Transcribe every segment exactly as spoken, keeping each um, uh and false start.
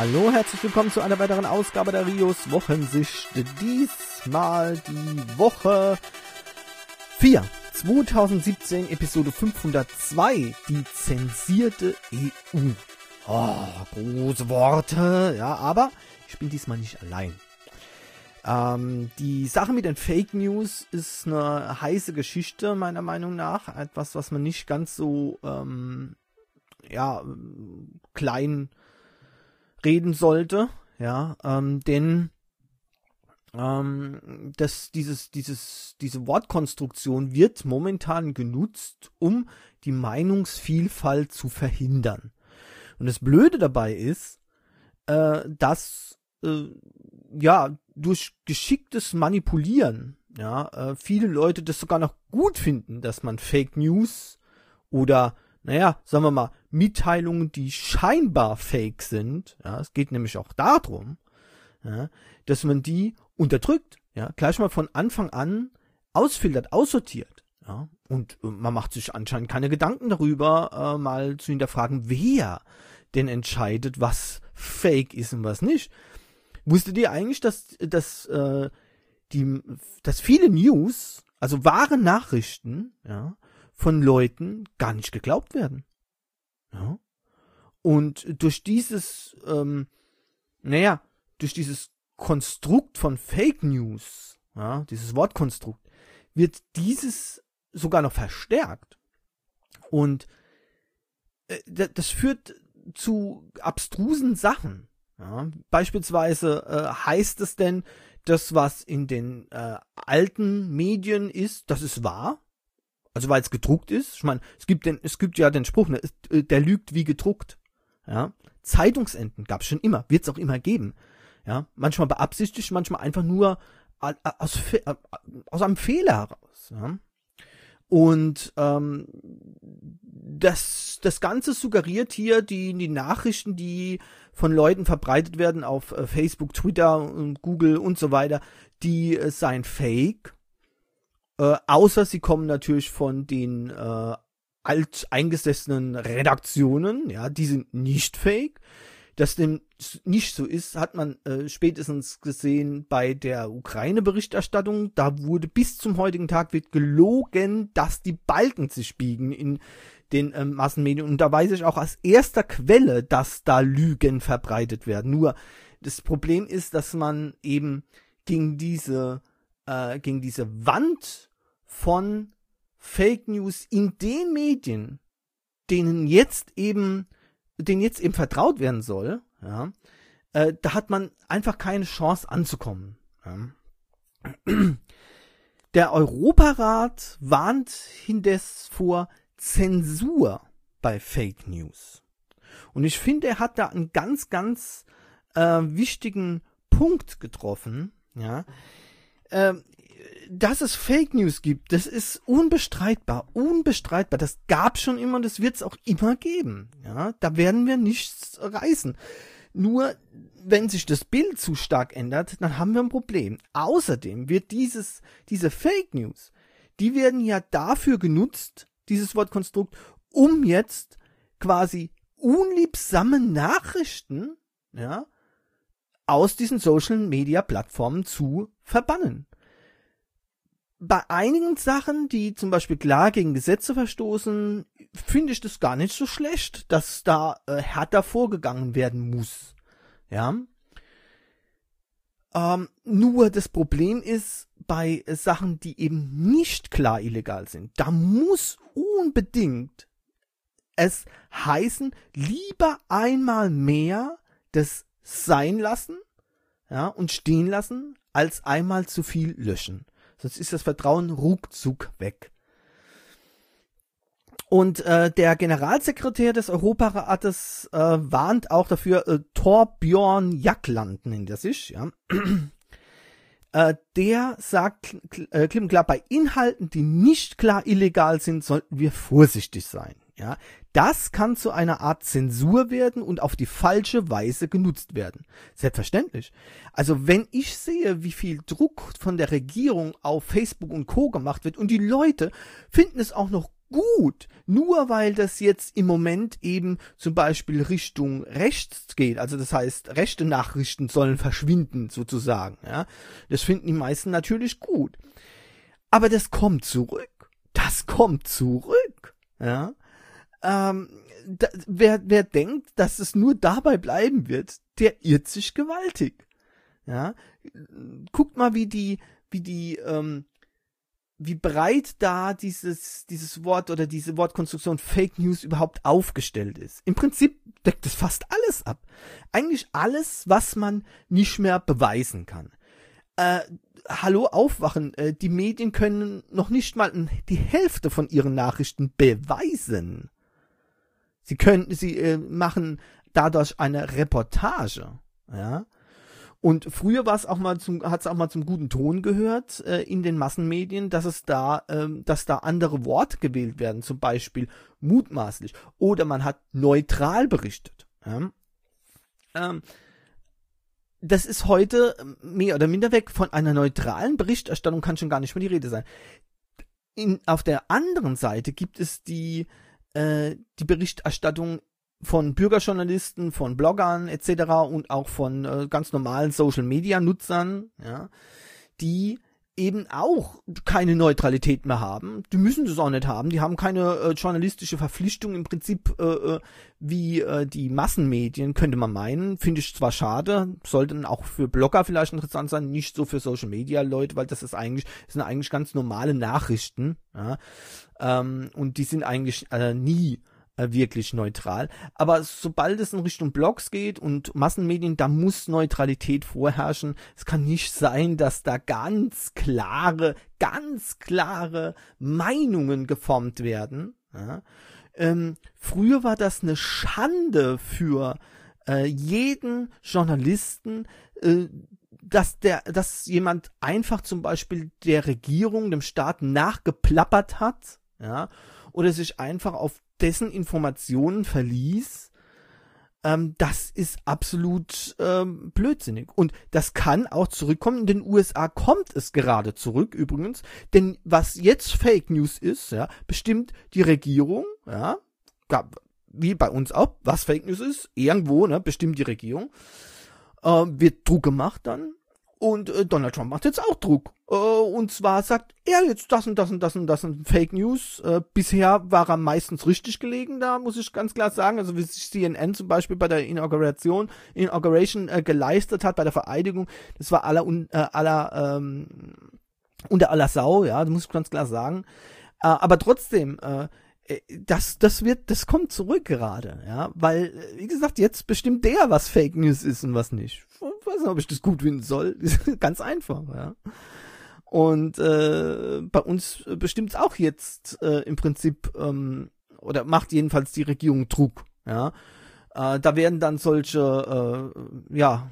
Hallo, herzlich willkommen zu einer weiteren Ausgabe der Rios Wochensicht. Diesmal die Woche vier, zweitausendsiebzehn, Episode fünfhundertzwei, die zensierte E U. Oh, große Worte, ja, aber ich bin diesmal nicht allein. Ähm, die Sache mit den Fake News ist eine heiße Geschichte, meiner Meinung nach. Etwas, was man nicht ganz so, ähm, ja, klein reden sollte, ja, ähm, denn ähm, das, dieses, dieses, diese Wortkonstruktion wird momentan genutzt, um die Meinungsvielfalt zu verhindern. Und das Blöde dabei ist, äh, dass äh, ja durch geschicktes Manipulieren, ja, äh, viele Leute das sogar noch gut finden, dass man Fake News oder naja, sagen wir mal, Mitteilungen, die scheinbar fake sind, ja, es geht nämlich auch darum, ja, dass man die unterdrückt, ja, gleich mal von Anfang an ausfiltert, aussortiert, ja, und äh, man macht sich anscheinend keine Gedanken darüber, äh, mal zu hinterfragen, wer denn entscheidet, was fake ist und was nicht. Wusstet ihr eigentlich, dass, dass, äh, die, dass viele News, also wahre Nachrichten, ja, von Leuten gar nicht geglaubt werden. Ja. Und durch dieses, ähm, naja, durch dieses Konstrukt von Fake News, ja, dieses Wortkonstrukt, wird dieses sogar noch verstärkt. Und äh, das führt zu abstrusen Sachen. Ja. Beispielsweise äh, heißt es denn, das, was in den äh, alten Medien ist, das ist wahr. Also weil es gedruckt ist. Ich meine, es gibt den, es gibt ja den Spruch, ne, der lügt wie gedruckt. Ja, Zeitungsenden gab es schon immer, wird es auch immer geben. Ja, manchmal beabsichtigt, manchmal einfach nur aus, aus einem Fehler heraus. Ja? Und ähm, das, das Ganze suggeriert hier die, die Nachrichten, die von Leuten verbreitet werden auf Facebook, Twitter und Google und so weiter, die äh, seien fake. Äh, außer sie kommen natürlich von den äh, alteingesessenen Redaktionen, ja, die sind nicht fake. Dass dem nicht so ist, hat man äh, spätestens gesehen bei der Ukraine-Berichterstattung. Da wurde bis zum heutigen Tag wird gelogen, dass die Balken sich biegen in den äh, Massenmedien. Und da weiß ich auch aus erster Quelle, dass da Lügen verbreitet werden. Nur das Problem ist, dass man eben gegen diese Äh, gegen diese Wand von Fake News in den Medien, denen jetzt eben, denen jetzt eben vertraut werden soll, ja, äh, da hat man einfach keine Chance anzukommen. Ja. Der Europarat warnt indes vor Zensur bei Fake News. Und ich finde, er hat da einen ganz, ganz äh, wichtigen Punkt getroffen, ja. Ähm, dass es Fake News gibt, das ist unbestreitbar, unbestreitbar. Das gab schon immer und das wird es auch immer geben. Ja, da werden wir nichts reißen. Nur, wenn sich das Bild zu stark ändert, dann haben wir ein Problem. Außerdem wird dieses, diese Fake News, die werden ja dafür genutzt, dieses Wortkonstrukt, um jetzt quasi unliebsame Nachrichten, ja, aus diesen Social-Media-Plattformen zu verbannen. Bei einigen Sachen, die zum Beispiel klar gegen Gesetze verstoßen, finde ich das gar nicht so schlecht, dass da äh, härter vorgegangen werden muss. Ja. Ähm, nur das Problem ist, bei äh, Sachen, die eben nicht klar illegal sind, da muss unbedingt es heißen, lieber einmal mehr das sein lassen, ja, und stehen lassen, als einmal zu viel löschen. Sonst ist das Vertrauen ruckzuck weg. Und äh, der Generalsekretär des Europarates äh, warnt auch dafür, äh, Torbjörn Jagland nennt er sich, ja. äh, der sagt äh, klipp und klar, bei Inhalten, die nicht klar illegal sind, sollten wir vorsichtig sein. Ja, das kann zu einer Art Zensur werden und auf die falsche Weise genutzt werden. Selbstverständlich. Also wenn ich sehe, wie viel Druck von der Regierung auf Facebook und Co. gemacht wird und die Leute finden es auch noch gut. Nur weil das jetzt im Moment eben zum Beispiel Richtung rechts geht, also das heißt, rechte Nachrichten sollen verschwinden sozusagen, ja. Das finden die meisten natürlich gut. Aber das kommt zurück. Das kommt zurück, ja. Ähm, da, wer, wer denkt, dass es nur dabei bleiben wird, der irrt sich gewaltig, ja. Guckt mal, wie die, wie die, ähm, wie breit da dieses, dieses Wort oder diese Wortkonstruktion Fake News überhaupt aufgestellt ist. Im Prinzip deckt es fast alles ab. Eigentlich alles, was man nicht mehr beweisen kann. Äh, hallo, aufwachen. Äh, die Medien können noch nicht mal die Hälfte von ihren Nachrichten beweisen. Sie können, sie äh, machen dadurch eine Reportage, ja. Und früher war es auch mal zum, hat es auch mal zum guten Ton gehört äh, in den Massenmedien, dass es da, ähm, dass da andere Worte gewählt werden, zum Beispiel mutmaßlich, oder man hat neutral berichtet. Ja? Ähm, das ist heute mehr oder minder weg. Von einer neutralen Berichterstattung kann schon gar nicht mehr die Rede sein. In, auf der anderen Seite gibt es die äh, die Berichterstattung von Bürgerjournalisten, von Bloggern et cetera und auch von äh, ganz normalen Social-Media-Nutzern, ja, die eben auch keine Neutralität mehr haben. Die müssen das auch nicht haben. Die haben keine äh, journalistische Verpflichtung im Prinzip äh, wie äh, die Massenmedien, könnte man meinen. Finde ich zwar schade, sollten auch für Blogger vielleicht interessant sein, nicht so für Social-Media-Leute, weil das ist eigentlich, das sind eigentlich ganz normale Nachrichten, ja, ähm, und die sind eigentlich äh, nie wirklich neutral, aber sobald es in Richtung Blogs geht und Massenmedien, da muss Neutralität vorherrschen. Es kann nicht sein, dass da ganz klare, ganz klare Meinungen geformt werden. Ja. Ähm, früher war das eine Schande für äh, jeden Journalisten, äh, dass der, dass jemand einfach zum Beispiel der Regierung, dem Staat nachgeplappert hat, ja, oder sich einfach auf dessen Informationen verließ, ähm, das ist absolut ähm, blödsinnig. Und das kann auch zurückkommen. In den U S A kommt es gerade zurück übrigens, denn was jetzt Fake News ist, ja, bestimmt die Regierung, ja, wie bei uns auch, was Fake News ist, irgendwo, ne, bestimmt die Regierung, äh, wird Druck gemacht dann. Und äh, Donald Trump macht jetzt auch Druck. Äh, und zwar sagt er jetzt das und das und das und das und Fake News. Äh, bisher war er meistens richtig gelegen, da muss ich ganz klar sagen. Also wie sich C N N zum Beispiel bei der Inauguration, Inauguration äh, geleistet hat, bei der Vereidigung, das war aller, un, äh, aller ähm, unter aller Sau, ja, das muss ich ganz klar sagen. Äh, aber trotzdem, äh, das, das wird, das kommt zurück gerade, ja, weil, wie gesagt, jetzt bestimmt der, was Fake News ist und was nicht. Ich weiß nicht, ob ich das gut finden soll. Ganz einfach, ja. Und äh, bei uns bestimmt es auch jetzt äh, im Prinzip, ähm, oder macht jedenfalls die Regierung Druck, ja. Äh, da werden dann solche, äh, ja,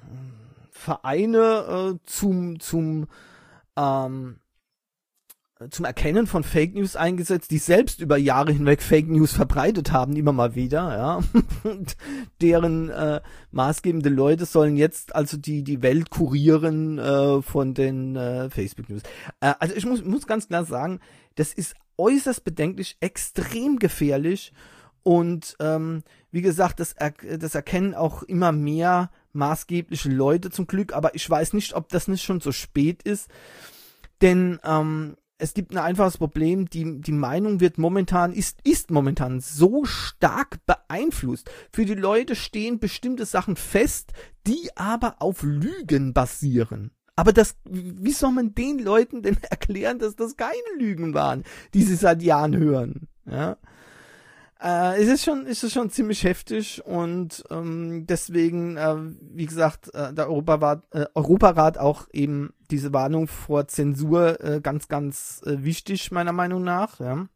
Vereine äh, zum, zum, ähm, zum Erkennen von Fake News eingesetzt, die selbst über Jahre hinweg Fake News verbreitet haben, immer mal wieder, ja. Und deren äh, maßgebende Leute sollen jetzt also die die Welt kurieren äh, von den äh, Facebook News. Äh, also ich muss muss ganz klar sagen, das ist äußerst bedenklich, extrem gefährlich und ähm, wie gesagt, das er, das erkennen auch immer mehr maßgebliche Leute zum Glück, aber ich weiß nicht, ob das nicht schon so spät ist, denn ähm, es gibt ein einfaches Problem, die, die Meinung wird momentan, ist, ist momentan so stark beeinflusst. Für die Leute stehen bestimmte Sachen fest, die aber auf Lügen basieren. Aber das, wie soll man den Leuten denn erklären, dass das keine Lügen waren, die sie seit Jahren hören? Ja. Äh, es ist schon, es ist schon ziemlich heftig und ähm, deswegen, äh, wie gesagt, äh, der Europarat, äh, Europarat auch eben diese Warnung vor Zensur äh, ganz, ganz äh, wichtig, meiner Meinung nach, ja.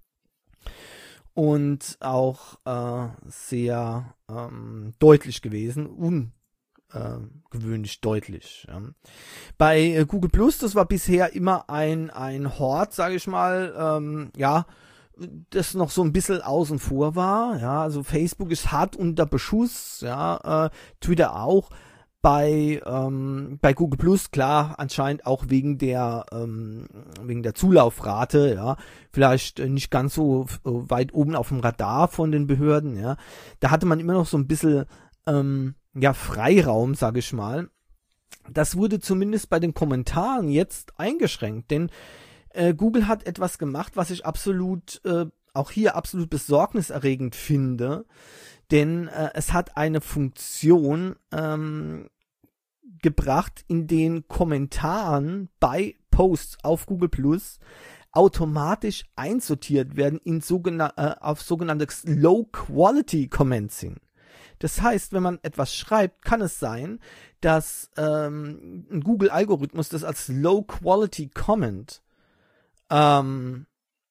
Und auch äh, sehr ähm, deutlich gewesen, ungewöhnlich deutlich. Ja. Bei äh, Google Plus, das war bisher immer ein, ein Hort, sage ich mal, ähm, ja, das noch so ein bisschen außen vor war, ja, also Facebook ist hart unter Beschuss, ja, äh, Twitter auch, bei ähm, bei Google Plus, klar, anscheinend auch wegen der ähm, wegen der Zulaufrate, ja, vielleicht äh, nicht ganz so äh, weit oben auf dem Radar von den Behörden, ja. Da hatte man immer noch so ein bisschen ähm, ja Freiraum, sage ich mal. Das wurde zumindest bei den Kommentaren jetzt eingeschränkt, denn äh, Google hat etwas gemacht, was ich absolut äh, auch hier absolut besorgniserregend finde. Denn äh, es hat eine Funktion ähm, gebracht, in den Kommentaren bei Posts auf Google Plus automatisch einsortiert werden in sogenan- äh, auf sogenannte Low-Quality-Comments hin. Das heißt, wenn man etwas schreibt, kann es sein, dass ähm, ein Google-Algorithmus das als Low-Quality-Comment ähm,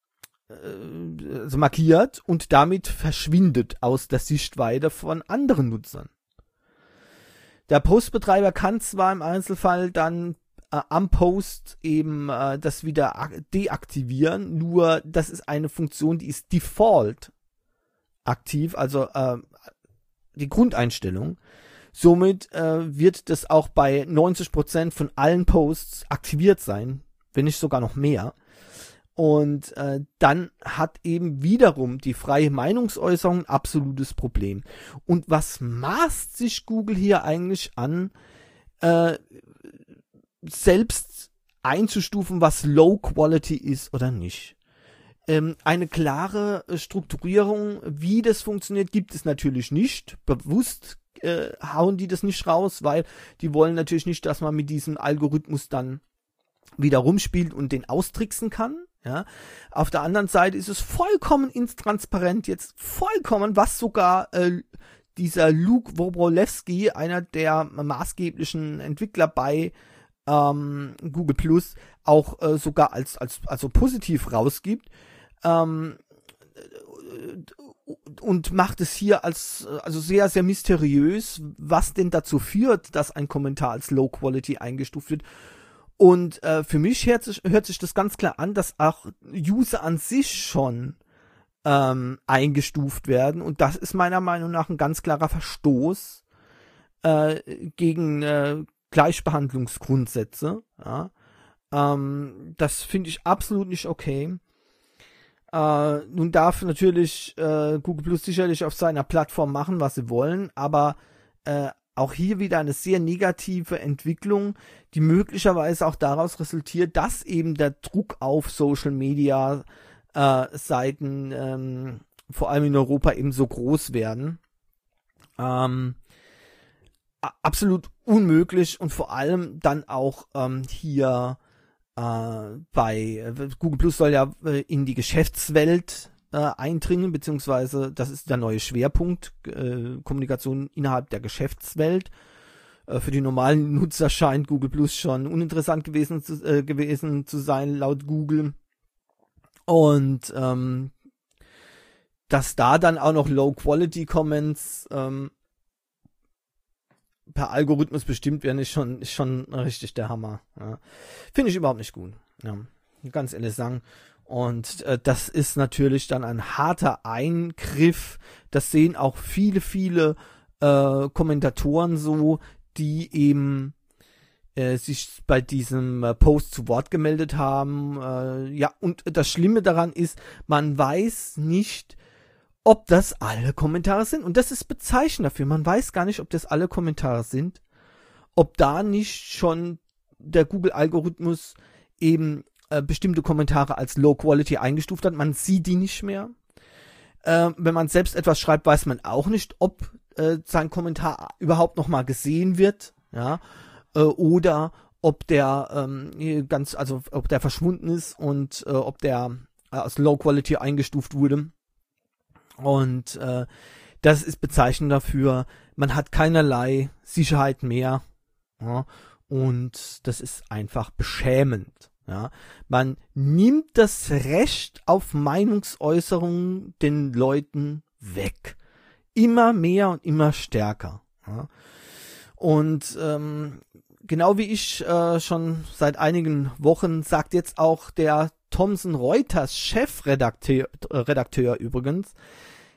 also markiert und damit verschwindet aus der Sichtweite von anderen Nutzern. Der Postbetreiber kann zwar im Einzelfall dann äh, am Post eben äh, das wieder deaktivieren, nur das ist eine Funktion, die ist default aktiv, also äh, die Grundeinstellung. Somit äh, wird das auch bei neunzig Prozent von allen Posts aktiviert sein, wenn nicht sogar noch mehr. Und äh, dann hat eben wiederum die freie Meinungsäußerung ein absolutes Problem. Und was maßt sich Google hier eigentlich an, äh, selbst einzustufen, was Low Quality ist oder nicht? Ähm, eine klare Strukturierung, wie das funktioniert, gibt es natürlich nicht. Bewusst äh, hauen die das nicht raus, weil die wollen natürlich nicht, dass man mit diesem Algorithmus dann wieder rumspielt und den austricksen kann. Ja, auf der anderen Seite ist es vollkommen intransparent, jetzt vollkommen, was sogar äh, dieser Luke Wroblewski, einer der maßgeblichen Entwickler bei ähm, Google Plus, auch äh, sogar als als also positiv rausgibt ähm, und macht es hier als also sehr sehr mysteriös, was denn dazu führt, dass ein Kommentar als Low Quality eingestuft wird. Und äh, für mich hört sich, hört sich das ganz klar an, dass auch User an sich schon ähm, eingestuft werden. Und das ist meiner Meinung nach ein ganz klarer Verstoß äh, gegen äh, Gleichbehandlungsgrundsätze. Ja? Ähm, das finde ich absolut nicht okay. Äh, nun darf natürlich äh, Google Plus sicherlich auf seiner Plattform machen, was sie wollen, aber äh, auch hier wieder eine sehr negative Entwicklung, die möglicherweise auch daraus resultiert, dass eben der Druck auf Social Media äh, Seiten ähm, vor allem in Europa eben so groß werden. Ähm, absolut unmöglich und vor allem dann auch ähm, hier äh, bei äh, Google Plus soll ja äh, in die Geschäftswelt Äh, eindringen, beziehungsweise das ist der neue Schwerpunkt, äh, Kommunikation innerhalb der Geschäftswelt. Äh, für die normalen Nutzer scheint Google Plus schon uninteressant gewesen zu, äh, gewesen zu sein, laut Google. Und ähm, dass da dann auch noch Low-Quality-Comments ähm, per Algorithmus bestimmt werden, ist schon, ist schon richtig der Hammer. Ja. Finde ich überhaupt nicht gut. Ja. Ganz ehrlich sagen. Und äh, das ist natürlich dann ein harter Eingriff. Das sehen auch viele, viele äh, Kommentatoren so, die eben äh, sich bei diesem äh, Post zu Wort gemeldet haben. Äh, ja, und das Schlimme daran ist, man weiß nicht, ob das alle Kommentare sind. Und das ist bezeichnend dafür. Man weiß gar nicht, ob das alle Kommentare sind. Ob da nicht schon der Google-Algorithmus eben Äh, bestimmte Kommentare als Low Quality eingestuft hat. Man sieht die nicht mehr. Äh, wenn man selbst etwas schreibt, weiß man auch nicht, ob äh, sein Kommentar überhaupt noch mal gesehen wird, ja, äh, oder ob der ähm, ganz, also ob der verschwunden ist und äh, ob der äh, als Low Quality eingestuft wurde. Und äh, das ist bezeichnend dafür. Man hat keinerlei Sicherheit mehr, ja, und das ist einfach beschämend. Ja, man nimmt das Recht auf Meinungsäußerung den Leuten weg. Immer mehr und immer stärker. Ja. Und ähm, genau wie ich äh, schon seit einigen Wochen, sagt jetzt auch der Thomson Reuters Chefredakteur äh, Redakteur übrigens, ja,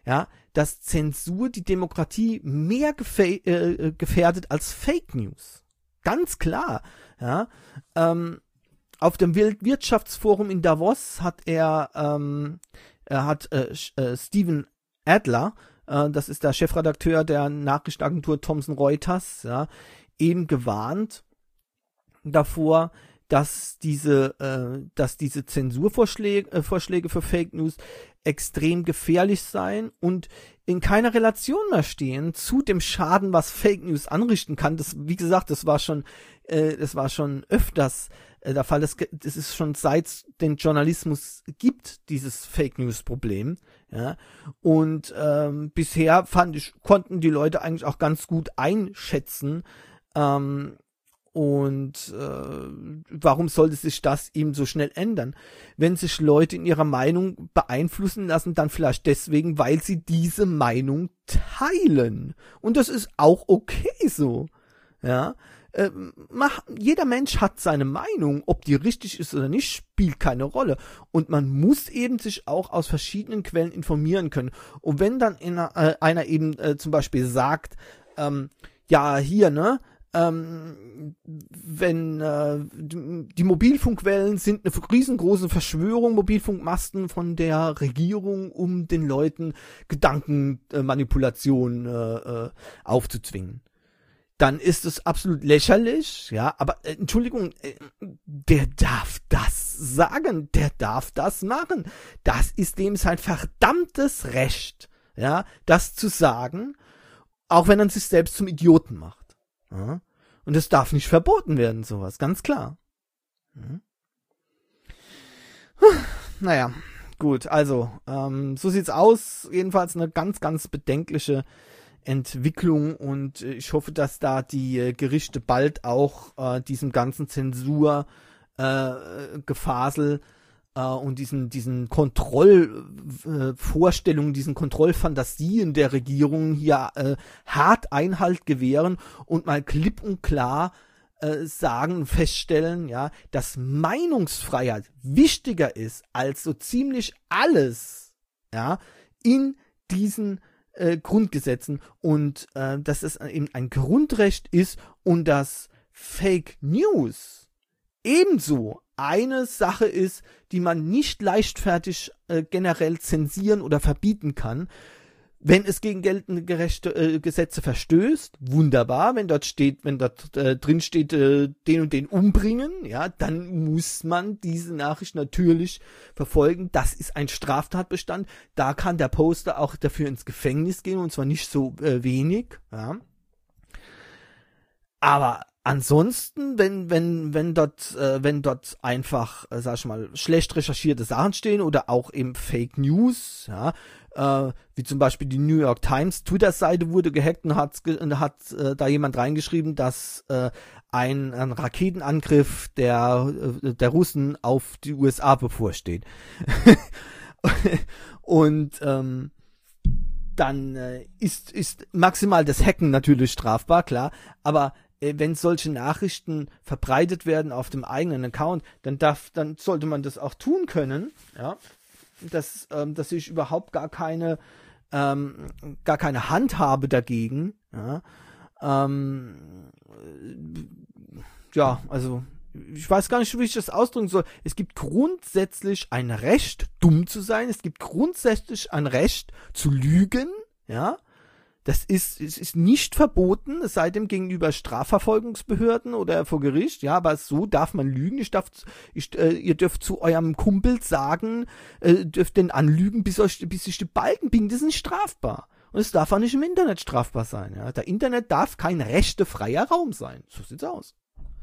dass Zensur die Demokratie mehr gefä- äh, gefährdet als Fake News. Ganz klar. Ja. Ähm, auf dem Weltwirtschaftsforum in Davos hat er, ähm, er hat äh, äh, Steven Adler, äh, das ist der Chefredakteur der Nachrichtenagentur Thomson Reuters, ja, eben gewarnt davor, dass diese, äh, dass diese Zensurvorschläge äh, Vorschläge für Fake News extrem gefährlich seien und in keiner Relation mehr stehen zu dem Schaden, was Fake News anrichten kann. Das, wie gesagt, das war schon, äh, das war schon öfters äh, der Fall. Das, das ist schon seit es den Journalismus gibt, dieses Fake News Problem. Ja, und ähm, bisher fand ich, konnten die Leute eigentlich auch ganz gut einschätzen, ähm, und äh, warum sollte sich das eben so schnell ändern? Wenn sich Leute in ihrer Meinung beeinflussen lassen, dann vielleicht deswegen, weil sie diese Meinung teilen. Und das ist auch okay so. Ja, äh, mach, jeder Mensch hat seine Meinung, ob die richtig ist oder nicht, spielt keine Rolle. Und man muss eben sich auch aus verschiedenen Quellen informieren können. Und wenn dann einer, äh, einer eben äh, zum Beispiel sagt, ähm, ja, hier, ne, Ähm, wenn äh, die Mobilfunkwellen sind eine riesengroße Verschwörung, Mobilfunkmasten von der Regierung, um den Leuten Gedankenmanipulation äh, äh, aufzuzwingen, dann ist es absolut lächerlich, ja, aber äh, Entschuldigung, äh, der darf das sagen, der darf das machen, das ist dem sein verdammtes Recht, ja, das zu sagen, auch wenn er sich selbst zum Idioten macht. Ja. Und es darf nicht verboten werden, sowas, ganz klar. Ja. Naja, gut, also, ähm, so sieht's aus. Jedenfalls eine ganz, ganz bedenkliche Entwicklung und äh, ich hoffe, dass da die äh, Gerichte bald auch äh, diesem ganzen Zensurgefasel äh, und diesen, diesen Kontrollvorstellungen, äh, diesen Kontrollfantasien der Regierung hier äh, hart Einhalt gewähren und mal klipp und klar äh, sagen, feststellen, ja, dass Meinungsfreiheit wichtiger ist als so ziemlich alles, ja, in diesen äh, Grundgesetzen und äh, dass es eben ein Grundrecht ist und dass Fake News ebenso eine Sache ist, die man nicht leichtfertig äh, generell zensieren oder verbieten kann. Wenn es gegen geltende gerechte, äh, Gesetze verstößt, wunderbar. Wenn dort steht, wenn dort äh, drin steht, äh, den und den umbringen, ja, dann muss man diese Nachricht natürlich verfolgen. Das ist ein Straftatbestand. Da kann der Poster auch dafür ins Gefängnis gehen und zwar nicht so äh, wenig. Ja. Aber ansonsten, wenn, wenn, wenn dort, äh, wenn dort einfach, äh, sag ich mal, schlecht recherchierte Sachen stehen oder auch eben Fake News, ja, äh, wie zum Beispiel die New York Times Twitter-Seite wurde gehackt und hat, hat äh, da jemand reingeschrieben, dass äh, ein, ein Raketenangriff der, äh, der Russen auf die U S A bevorsteht. Und, ähm, dann äh, ist, ist maximal das Hacken natürlich strafbar, klar, aber wenn solche Nachrichten verbreitet werden auf dem eigenen Account, dann darf, dann sollte man das auch tun können, ja, dass, ähm, dass ich überhaupt gar keine, ähm, gar keine Handhabe dagegen, ja, ähm, ja, also, ich weiß gar nicht, wie ich das ausdrücken soll. Es gibt grundsätzlich ein Recht, dumm zu sein, es gibt grundsätzlich ein Recht zu lügen, ja, Das ist, es ist nicht verboten, es sei denn gegenüber Strafverfolgungsbehörden oder vor Gericht, ja, aber so darf man lügen. Ich darf, ich, äh, ihr dürft zu eurem Kumpel sagen, äh, dürft den anlügen, bis euch, bis sich die Balken biegen. Das ist nicht strafbar. Und es darf auch nicht im Internet strafbar sein, ja. Der Internet darf kein rechtefreier Raum sein. So sieht's aus.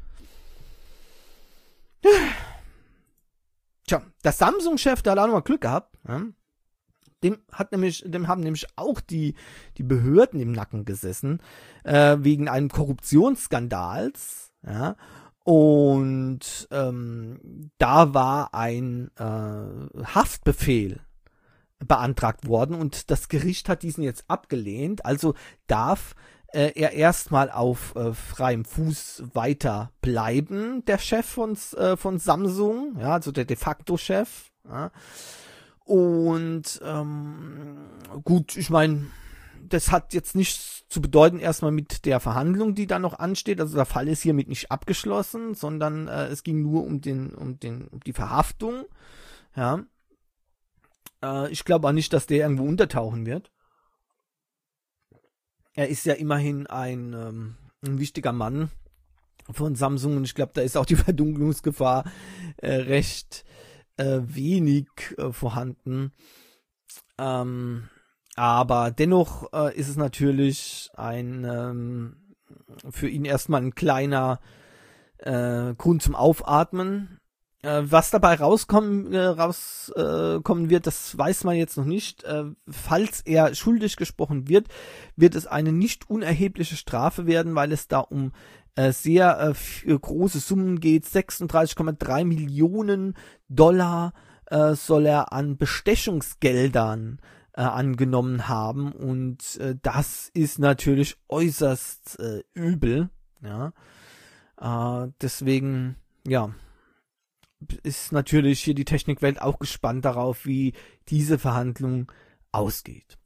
Tja, der Samsung-Chef, der hat auch noch mal Glück gehabt, ja. Dem hat nämlich, dem haben nämlich auch die, die Behörden im Nacken gesessen, äh, wegen einem Korruptionsskandals, ja, und ähm, da war ein äh, Haftbefehl beantragt worden und das Gericht hat diesen jetzt abgelehnt, also darf äh, er erstmal auf äh, freiem Fuß weiter bleiben, der Chef von, äh, von Samsung, ja, also der de facto Chef, ja. Und ähm, gut, ich meine, das hat jetzt nichts zu bedeuten erstmal mit der Verhandlung, die da noch ansteht. Also der Fall ist hiermit nicht abgeschlossen, sondern äh, es ging nur um den, um den, um die Verhaftung. Ja. Äh, ich glaube auch nicht, dass der irgendwo untertauchen wird. Er ist ja immerhin ein, ähm, ein wichtiger Mann von Samsung und ich glaube, da ist auch die Verdunkelungsgefahr äh, recht äh, wenig äh, vorhanden. Ähm, aber dennoch äh, ist es natürlich ein ähm, für ihn erstmal ein kleiner äh, Grund zum Aufatmen. Äh, was dabei rauskommen, äh, rauskommen äh, wird, das weiß man jetzt noch nicht. Äh, falls er schuldig gesprochen wird, wird es eine nicht unerhebliche Strafe werden, weil es da um äh, sehr äh, f- große Summen geht. sechsunddreißig Komma drei Millionen Dollar äh, soll er an Bestechungsgeldern äh, angenommen haben und äh, das ist natürlich äußerst äh, übel. Ja, äh, deswegen, ja. Ist natürlich hier die Technikwelt auch gespannt darauf, wie diese Verhandlung ausgeht.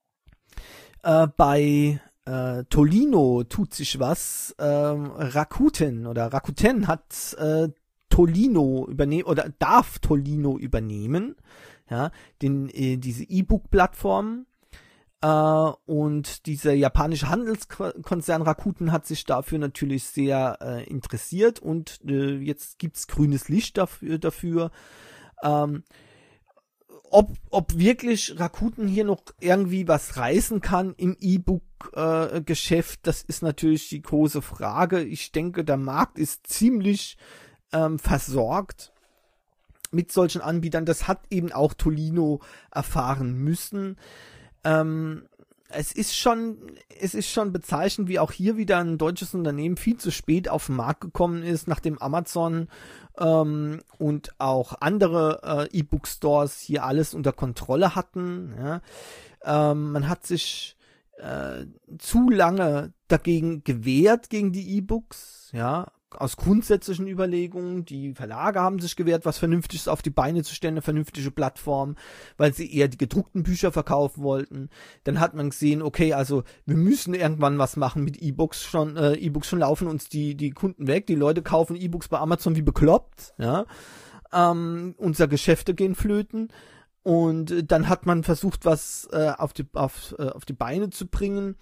Äh, bei äh, Tolino tut sich was. Äh, Rakuten oder Rakuten hat äh, Tolino übernehmen oder darf Tolino übernehmen. Ja, den, äh, diese E-Book-Plattform. Uh, und dieser japanische Handelskonzern Rakuten hat sich dafür natürlich sehr äh, interessiert und äh, jetzt gibt's grünes Licht dafür. dafür. Ähm, ob, ob wirklich Rakuten hier noch irgendwie was reißen kann im E-Book-Geschäft, äh, das ist natürlich die große Frage. Ich denke, der Markt ist ziemlich ähm, versorgt mit solchen Anbietern. Das hat eben auch Tolino erfahren müssen. Ähm, es ist schon, es ist schon bezeichnend, wie auch hier wieder ein deutsches Unternehmen viel zu spät auf den Markt gekommen ist, nachdem Amazon ähm, und auch andere äh, E-Book-Stores hier alles unter Kontrolle hatten. Ja. Ähm, man hat sich äh, zu lange dagegen gewehrt, gegen die E-Books, ja, aus grundsätzlichen Überlegungen. Die Verlage haben sich gewehrt, was Vernünftiges auf die Beine zu stellen, eine vernünftige Plattform, weil sie eher die gedruckten Bücher verkaufen wollten. Dann hat man gesehen, okay, also wir müssen irgendwann was machen mit E-Books schon, äh, E-Books schon laufen uns die die Kunden weg, die Leute kaufen E-Books bei Amazon wie bekloppt, ja. Ähm, unser Geschäfte gehen flöten. Und dann hat man versucht, was äh, auf die auf, äh, auf die Beine zu bringen.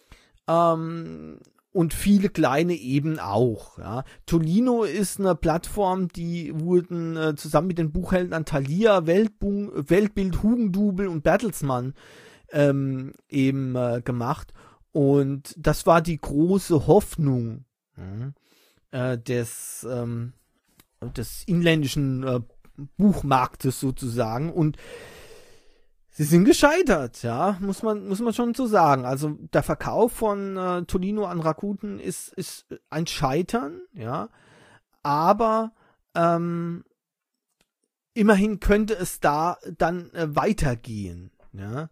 Ähm, Und viele kleine eben auch. Ja. Tolino ist eine Plattform, die wurden äh, zusammen mit den Buchhändlern Thalia, Weltbu- Weltbild, Hugendubel und Bertelsmann ähm, eben äh, gemacht. Und das war die große Hoffnung äh, des, ähm, des inländischen äh, Buchmarktes sozusagen. Und sie sind gescheitert, ja, muss man muss man schon so sagen. Also der Verkauf von äh, Tolino an Rakuten ist ist ein Scheitern, ja, aber ähm, immerhin könnte es da dann äh, weitergehen, ja.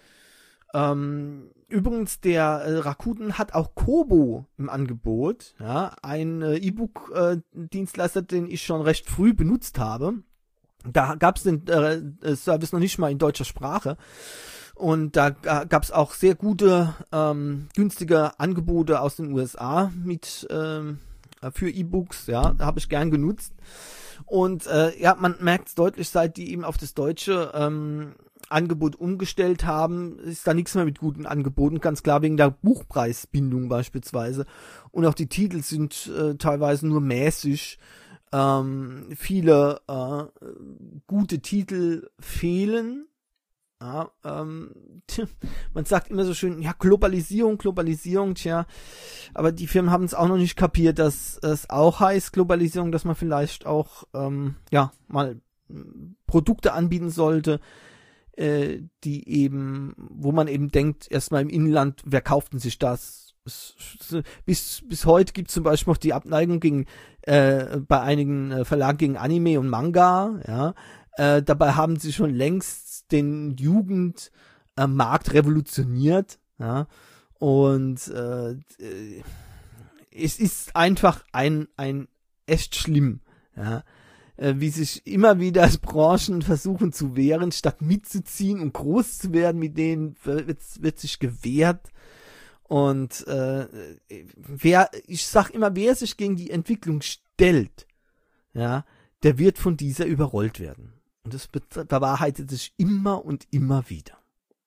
Ähm, übrigens, der äh, Rakuten hat auch Kobo im Angebot, ja, ein äh, E-Book-Dienstleister, äh, den ich schon recht früh benutzt habe. Da gab es den äh, Service noch nicht mal in deutscher Sprache und da äh, gab es auch sehr gute, ähm, günstige Angebote aus den U S A mit ähm, für E-Books, ja, habe ich gern genutzt und äh, ja, man merkt es deutlich, seit die eben auf das deutsche ähm, Angebot umgestellt haben, ist da nichts mehr mit guten Angeboten, ganz klar wegen der Buchpreisbindung beispielsweise und auch die Titel sind äh, teilweise nur mäßig. Ähm, viele äh, gute Titel fehlen. Ja, ähm, tja, man sagt immer so schön, ja, Globalisierung, Globalisierung, tja, aber die Firmen haben es auch noch nicht kapiert, dass es auch heißt Globalisierung, dass man vielleicht auch ähm, ja mal Produkte anbieten sollte, äh, die eben, wo man eben denkt, erstmal im Inland, wer kauft denn sich das? Bis, bis heute gibt es zum Beispiel noch die Abneigung gegen äh, bei einigen äh, Verlagen gegen Anime und Manga, ja. Äh, dabei haben sie schon längst den Jugendmarkt äh, revolutioniert, ja. Und äh, es ist einfach ein, ein echt schlimm, ja. äh, wie sich immer wieder Branchen versuchen zu wehren, statt mitzuziehen und groß zu werden, mit denen wird, wird sich gewehrt. Und äh, wer, ich sag immer, wer sich gegen die Entwicklung stellt, ja, der wird von dieser überrollt werden. Und das bewahrheitet sich immer und immer wieder.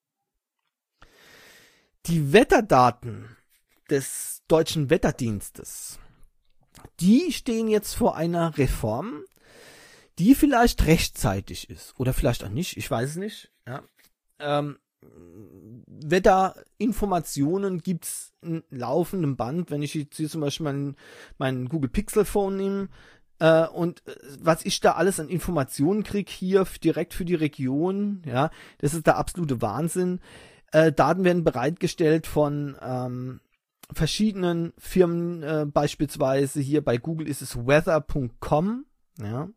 Die Wetterdaten des Deutschen Wetterdienstes, die stehen jetzt vor einer Reform, die vielleicht rechtzeitig ist. Oder vielleicht auch nicht, ich weiß es nicht. Ja. Ähm, Wetterinformationen gibt's in laufendem Band, wenn ich jetzt hier zum Beispiel meinen mein Google Pixel Phone nehme, äh, und äh, was ich da alles an Informationen kriege hier direkt für die Region, ja, das ist der absolute Wahnsinn. Äh, Daten werden bereitgestellt von ähm, verschiedenen Firmen, äh, beispielsweise hier bei Google ist es weather punkt com, ja.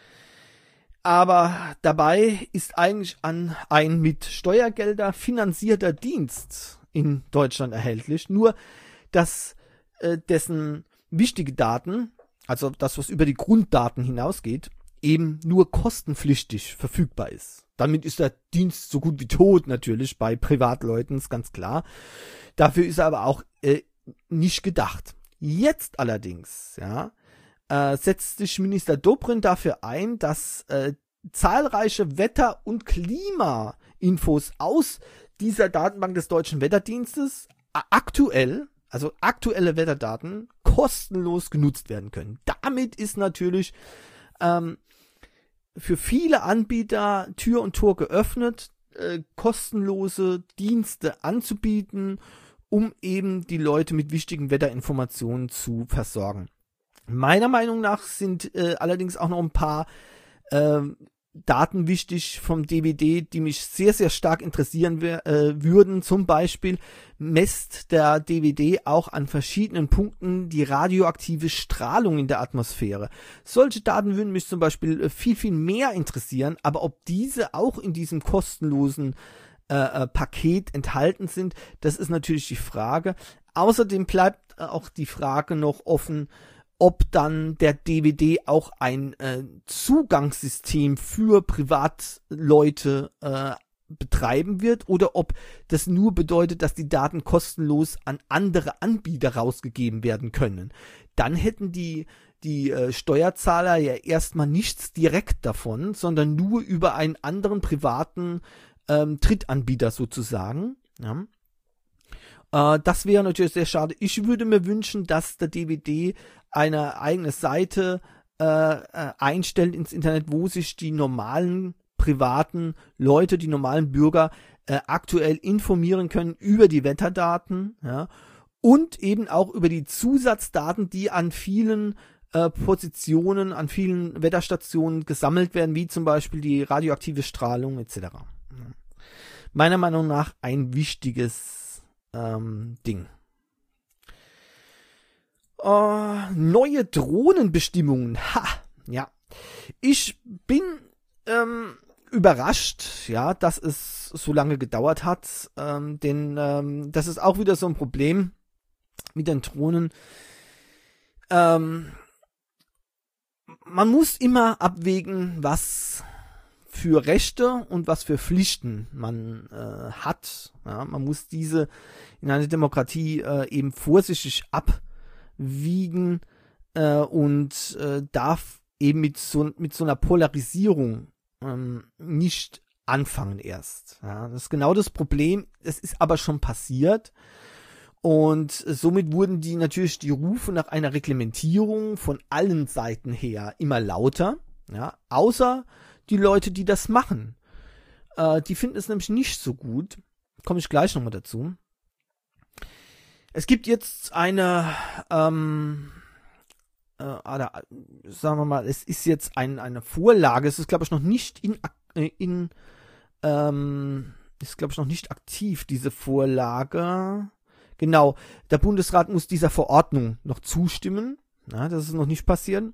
Aber dabei ist eigentlich an ein mit Steuergelder finanzierter Dienst in Deutschland erhältlich, nur dass äh, dessen wichtige Daten, also das, was über die Grunddaten hinausgeht, eben nur kostenpflichtig verfügbar ist. Damit ist der Dienst so gut wie tot natürlich bei Privatleuten, ist ganz klar. Dafür ist er aber auch äh, nicht gedacht. Jetzt allerdings, ja, äh, setzt sich Minister Dobrindt dafür ein, dass äh, zahlreiche Wetter- und Klimainfos aus dieser Datenbank des Deutschen Wetterdienstes aktuell, also aktuelle Wetterdaten, kostenlos genutzt werden können. Damit ist natürlich ähm, für viele Anbieter Tür und Tor geöffnet, äh, kostenlose Dienste anzubieten, um eben die Leute mit wichtigen Wetterinformationen zu versorgen. Meiner Meinung nach sind äh, allerdings auch noch ein paar äh, Daten wichtig vom D W D, die mich sehr, sehr stark interessieren äh, würden. Zum Beispiel messt der D W D auch an verschiedenen Punkten die radioaktive Strahlung in der Atmosphäre. Solche Daten würden mich zum Beispiel viel, viel mehr interessieren, aber ob diese auch in diesem kostenlosen äh, äh, Paket enthalten sind, das ist natürlich die Frage. Außerdem bleibt auch die Frage noch offen, ob dann der D W D auch ein äh, Zugangssystem für Privatleute äh, betreiben wird oder ob das nur bedeutet, dass die Daten kostenlos an andere Anbieter rausgegeben werden können. Dann hätten die die äh, Steuerzahler ja erstmal nichts direkt davon, sondern nur über einen anderen privaten ähm, Drittanbieter sozusagen. Ja. Äh, das wäre natürlich sehr schade. Ich würde mir wünschen, dass der D W D eine eigene Seite äh, äh, einstellt ins Internet, wo sich die normalen privaten Leute, die normalen Bürger äh, aktuell informieren können über die Wetterdaten, ja, und eben auch über die Zusatzdaten, die an vielen äh, Positionen, an vielen Wetterstationen gesammelt werden, wie zum Beispiel die radioaktive Strahlung et cetera. Ja. Meiner Meinung nach ein wichtiges ähm, Ding. Uh, neue Drohnenbestimmungen. Ha, ja. Ich bin ähm, überrascht, ja, dass es so lange gedauert hat, ähm, denn ähm, das ist auch wieder so ein Problem mit den Drohnen. Ähm, man muss immer abwägen, was für Rechte und was für Pflichten man äh, hat. Ja, man muss diese in einer Demokratie äh, eben vorsichtig ab wiegen äh, und äh, darf eben mit so mit so einer Polarisierung ähm, nicht anfangen erst. Ja, das ist genau das Problem. Es ist aber schon passiert und äh, somit wurden die natürlich die Rufe nach einer Reglementierung von allen Seiten her immer lauter. Ja, außer die Leute, die das machen. Äh, die finden es nämlich nicht so gut. Komme ich gleich nochmal dazu. Es gibt jetzt eine, ähm, äh, oder, sagen wir mal, es ist jetzt ein, eine Vorlage, es ist glaube ich noch nicht in, in ähm, ist glaube ich noch nicht aktiv, diese Vorlage. Genau, der Bundesrat muss dieser Verordnung noch zustimmen, ja, das ist noch nicht passiert.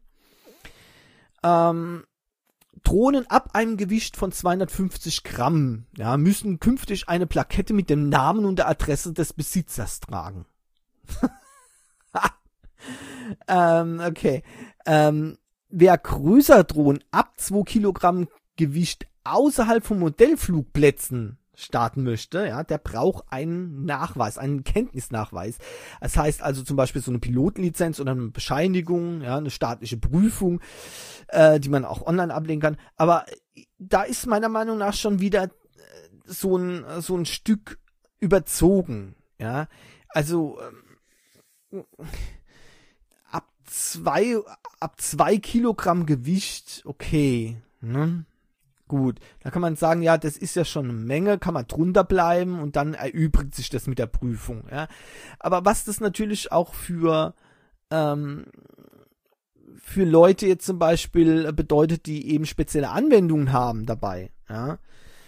Ähm, Drohnen ab einem Gewicht von zweihundertfünfzig Gramm, ja, müssen künftig eine Plakette mit dem Namen und der Adresse des Besitzers tragen. ähm, okay. Ähm, wer größere Drohnen ab zwei Kilogramm Gewicht außerhalb von Modellflugplätzen starten möchte, ja, der braucht einen Nachweis, einen Kenntnisnachweis. Das heißt also zum Beispiel so eine Pilotenlizenz oder eine Bescheinigung, ja, eine staatliche Prüfung, äh, die man auch online ablegen kann. Aber da ist meiner Meinung nach schon wieder so ein so ein Stück überzogen, ja. Also ähm, ab zwei ab zwei Kilogramm Gewicht, okay, ne? Gut, da kann man sagen, ja, das ist ja schon eine Menge, kann man drunter bleiben und dann erübrigt sich das mit der Prüfung, ja. Aber was das natürlich auch für ähm, für Leute jetzt zum Beispiel bedeutet, die eben spezielle Anwendungen haben dabei, ja,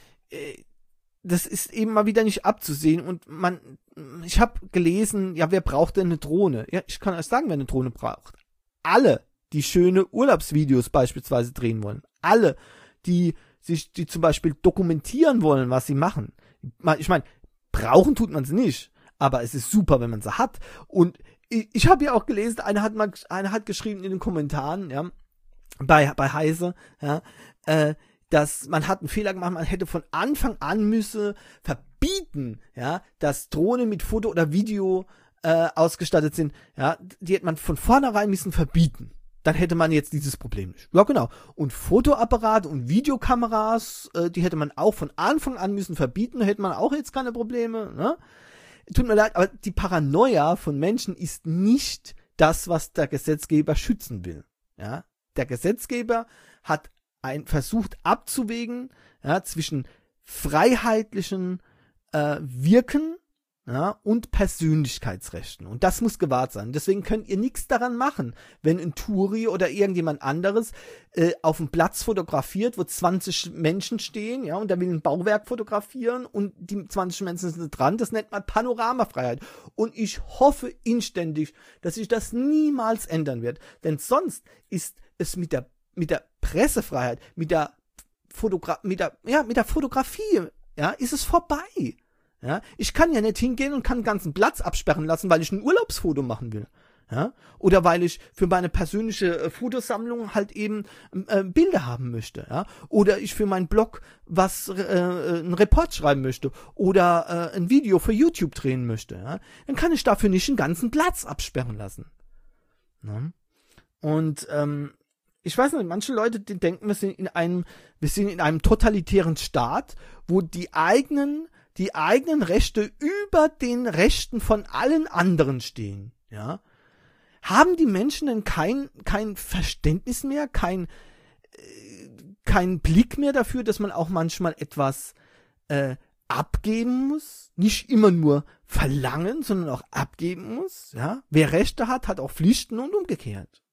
das ist eben mal wieder nicht abzusehen und man, ich habe gelesen, ja, wer braucht denn eine Drohne? Ja, ich kann euch sagen, wer eine Drohne braucht. Alle, die schöne Urlaubsvideos beispielsweise drehen wollen, alle, die sich, die zum Beispiel dokumentieren wollen, was sie machen. Ich meine, brauchen tut man sie nicht, aber es ist super, wenn man sie hat. Und ich, ich habe ja auch gelesen, einer hat mal, einer hat geschrieben in den Kommentaren, ja, bei bei Heise, ja, äh, dass man hat einen Fehler gemacht, man hätte von Anfang an müsse verbieten, ja, dass Drohnen mit Foto oder Video äh, ausgestattet sind, ja, die hätte man von vornherein müssen verbieten. Dann hätte man jetzt dieses Problem nicht. Ja, genau. Und Fotoapparate und Videokameras, äh, die hätte man auch von Anfang an müssen verbieten, da hätte man auch jetzt keine Probleme, ne? Tut mir leid, aber die Paranoia von Menschen ist nicht das, was der Gesetzgeber schützen will, ja? Der Gesetzgeber hat ein versucht abzuwägen, ja, zwischen freiheitlichen äh, Wirken, ja, und Persönlichkeitsrechten. Und das muss gewahrt sein. Deswegen könnt ihr nichts daran machen, wenn ein Touri oder irgendjemand anderes äh, auf dem Platz fotografiert, wo zwanzig Menschen stehen, ja, und der will ein Bauwerk fotografieren und die zwanzig Menschen sind dran. Das nennt man Panoramafreiheit. Und ich hoffe inständig, dass sich das niemals ändern wird. Denn sonst ist es mit der mit der Pressefreiheit, mit der Fotogra mit der ja, mit der Fotografie, ja, ist es vorbei. Ja, ich kann ja nicht hingehen und kann den ganzen Platz absperren lassen, weil ich ein Urlaubsfoto machen will. Ja, oder weil ich für meine persönliche äh, Fotosammlung halt eben äh, Bilder haben möchte. Ja, oder ich für meinen Blog was äh, ein Report schreiben möchte oder äh, ein Video für YouTube drehen möchte. Ja, dann kann ich dafür nicht den ganzen Platz absperren lassen. Ja? Und ähm, ich weiß nicht, manche Leute, die denken, wir sind in einem, wir sind in einem totalitären Staat, wo die eigenen die eigenen Rechte über den Rechten von allen anderen stehen, ja. Haben die Menschen denn kein, kein Verständnis mehr, kein, äh, kein Blick mehr dafür, dass man auch manchmal etwas äh, abgeben muss? Nicht immer nur verlangen, sondern auch abgeben muss, ja. Wer Rechte hat, hat auch Pflichten und umgekehrt.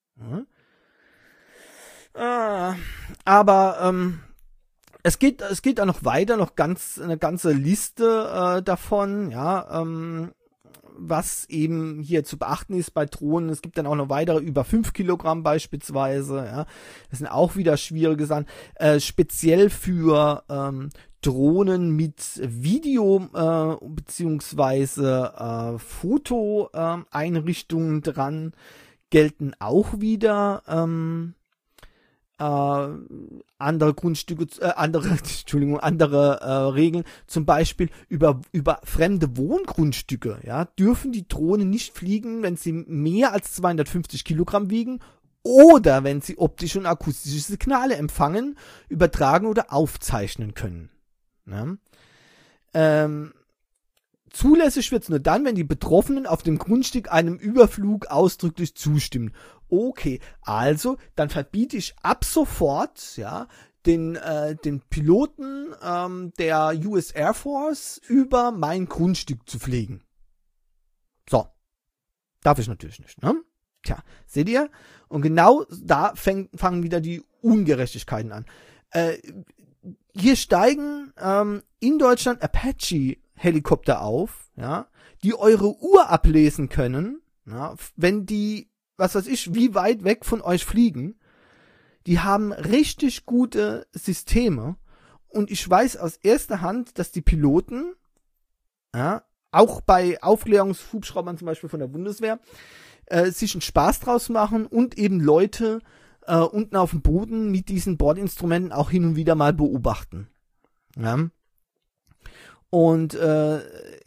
Ja? Äh, aber, ähm, Es geht, es geht da noch weiter, noch ganz, eine ganze Liste äh, davon, ja, ähm, was eben hier zu beachten ist bei Drohnen. Es gibt dann auch noch weitere über fünf Kilogramm beispielsweise, ja. Das sind auch wieder schwierige Sachen. Äh, speziell für ähm, Drohnen mit Video äh, beziehungsweise äh, Fotoeinrichtungen äh, dran gelten auch wieder ähm, Äh, andere Grundstücke, äh, andere, Entschuldigung, andere äh, Regeln, zum Beispiel über über fremde Wohngrundstücke, ja, dürfen die Drohnen nicht fliegen, wenn sie mehr als zweihundertfünfzig Kilogramm wiegen oder wenn sie optische und akustische Signale empfangen, übertragen oder aufzeichnen können. Ja? Ähm, Zulässig wird es nur dann, wenn die Betroffenen auf dem Grundstück einem Überflug ausdrücklich zustimmen. Okay, also dann verbiete ich ab sofort, ja, den äh, den Piloten ähm, der U S Air Force über mein Grundstück zu fliegen. So, darf ich natürlich nicht, ne? Tja, seht ihr? Und genau da fäng, fangen wieder die Ungerechtigkeiten an. Äh, hier steigen ähm, in Deutschland Apache Helikopter auf, ja, die eure Uhr ablesen können, ja, wenn die, was weiß ich, wie weit weg von euch fliegen. Die haben richtig gute Systeme und ich weiß aus erster Hand, dass die Piloten, ja, auch bei Aufklärungshubschraubern zum Beispiel von der Bundeswehr, äh, sich einen Spaß draus machen und eben Leute äh, unten auf dem Boden mit diesen Bordinstrumenten auch hin und wieder mal beobachten. Ja. Und äh,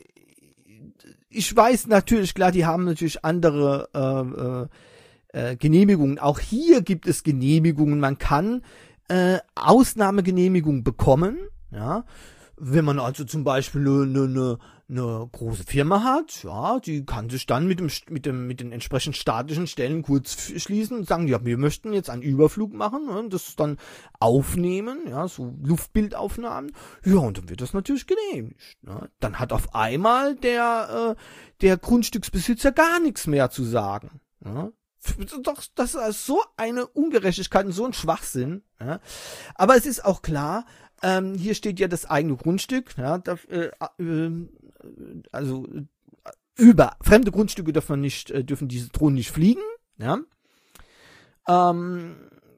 ich weiß natürlich, klar, die haben natürlich andere äh, äh, Genehmigungen. Auch hier gibt es Genehmigungen. Man kann äh, Ausnahmegenehmigungen bekommen, ja. Wenn man also zum Beispiel eine, eine, eine große Firma hat, ja, die kann sich dann mit dem, mit dem, mit den entsprechenden staatlichen Stellen kurz schließen und sagen, ja, wir möchten jetzt einen Überflug machen, ja, das dann aufnehmen, ja, so Luftbildaufnahmen, ja, und dann wird das natürlich genehmigt, ja. Dann hat auf einmal der, äh, der Grundstücksbesitzer gar nichts mehr zu sagen, ja. Doch, das ist so eine Ungerechtigkeit und so ein Schwachsinn, ja. Aber es ist auch klar, Ähm, hier steht ja das eigene Grundstück, ja, da, äh, äh, also äh, über fremde Grundstücke dürfen nicht, äh, dürfen diese Drohnen nicht fliegen, ja. Ähm,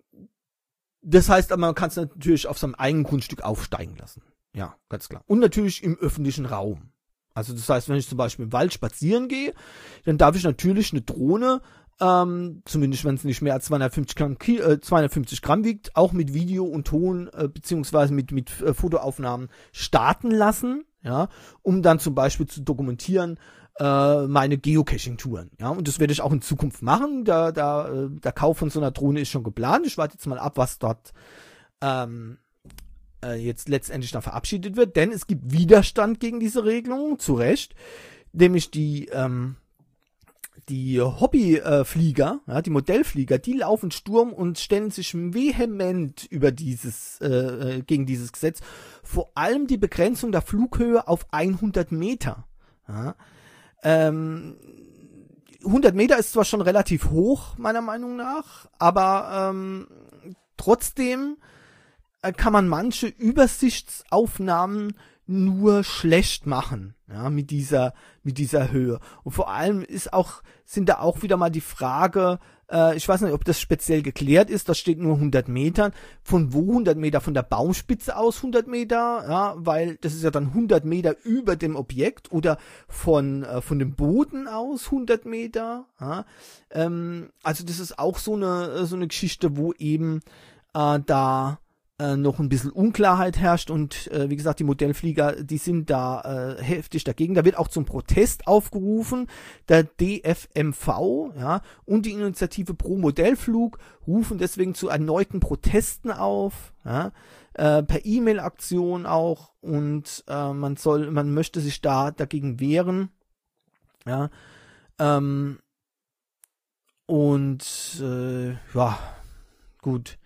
das heißt aber, man kann es natürlich auf seinem eigenen Grundstück aufsteigen lassen, ja, ganz klar. Und natürlich im öffentlichen Raum. Also das heißt, wenn ich zum Beispiel im Wald spazieren gehe, dann darf ich natürlich eine Drohne, Ähm, zumindest wenn es nicht mehr als zweihundertfünfzig Gramm, äh, zweihundertfünfzig Gramm wiegt, auch mit Video und Ton äh, beziehungsweise mit mit äh, Fotoaufnahmen starten lassen, ja, um dann zum Beispiel zu dokumentieren äh, meine Geocaching-Touren, ja, und das werde ich auch in Zukunft machen. Da da äh, der Kauf von so einer Drohne ist schon geplant. Ich warte jetzt mal ab, was dort ähm, äh, jetzt letztendlich dann verabschiedet wird, denn es gibt Widerstand gegen diese Regelung, zu Recht, nämlich die ähm, Die Hobbyflieger, äh, ja, die Modellflieger, die laufen Sturm und stellen sich vehement über dieses, äh, gegen dieses Gesetz. Vor allem die Begrenzung der Flughöhe auf hundert Meter. Ja. Ähm, hundert Meter ist zwar schon relativ hoch, meiner Meinung nach, aber ähm, trotzdem äh, kann man manche Übersichtsaufnahmen nur schlecht machen, ja, mit dieser, mit dieser Höhe. Und vor allem ist auch, sind da auch wieder mal die Frage, äh, ich weiß nicht, ob das speziell geklärt ist, das steht nur hundert Metern, von wo hundert Meter, von der Baumspitze aus hundert Meter, ja, weil das ist ja dann hundert Meter über dem Objekt oder von, äh, von dem Boden aus hundert Meter, ja, ähm, also das ist auch so eine, so eine Geschichte, wo eben, äh, da, Äh, noch ein bisschen Unklarheit herrscht und äh, wie gesagt, die Modellflieger, die sind da äh, heftig dagegen. Da wird auch zum Protest aufgerufen. Der D F M V, ja, und die Initiative Pro Modellflug rufen deswegen zu erneuten Protesten auf, ja, äh, per E-Mail-Aktion auch, und äh, man soll, man möchte sich da dagegen wehren, ja, ähm, und äh, ja, gut.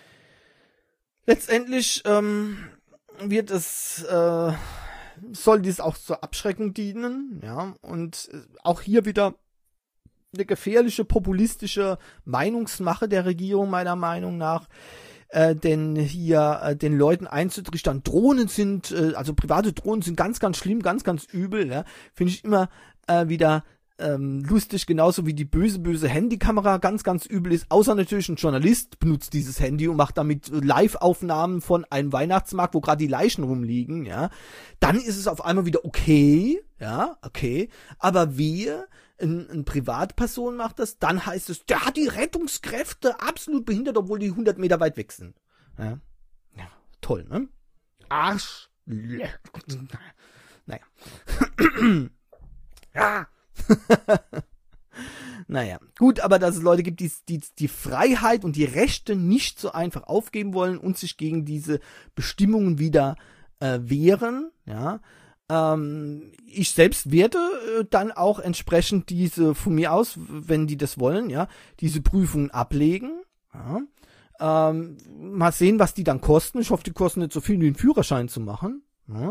Letztendlich ähm, wird es, äh, soll dies auch zur Abschreckung dienen, ja, und äh, auch hier wieder eine gefährliche populistische Meinungsmache der Regierung meiner Meinung nach, äh, denn hier äh, den Leuten einzutrichtern, Drohnen sind, äh, also private Drohnen sind ganz, ganz schlimm, ganz, ganz übel, ja, finde ich immer äh, wieder Ähm, lustig, genauso wie die böse, böse Handykamera ganz, ganz übel ist, außer natürlich ein Journalist benutzt dieses Handy und macht damit Live-Aufnahmen von einem Weihnachtsmarkt, wo gerade die Leichen rumliegen, ja, dann ist es auf einmal wieder okay, ja, okay, aber wir, ein, ein Privatperson macht das, dann heißt es, der hat die Rettungskräfte absolut behindert, obwohl die hundert Meter weit weg sind, ja, ja, toll, ne, Arsch, naja, ja, naja, gut, aber dass es Leute gibt, die, die die Freiheit und die Rechte nicht so einfach aufgeben wollen und sich gegen diese Bestimmungen wieder äh, wehren, ja, ähm, ich selbst werde äh, dann auch entsprechend diese, von mir aus, wenn die das wollen, ja, diese Prüfungen ablegen, ja, ähm, mal sehen, was die dann kosten. Ich hoffe, die kosten nicht so viel, wie einen Führerschein zu machen, ja,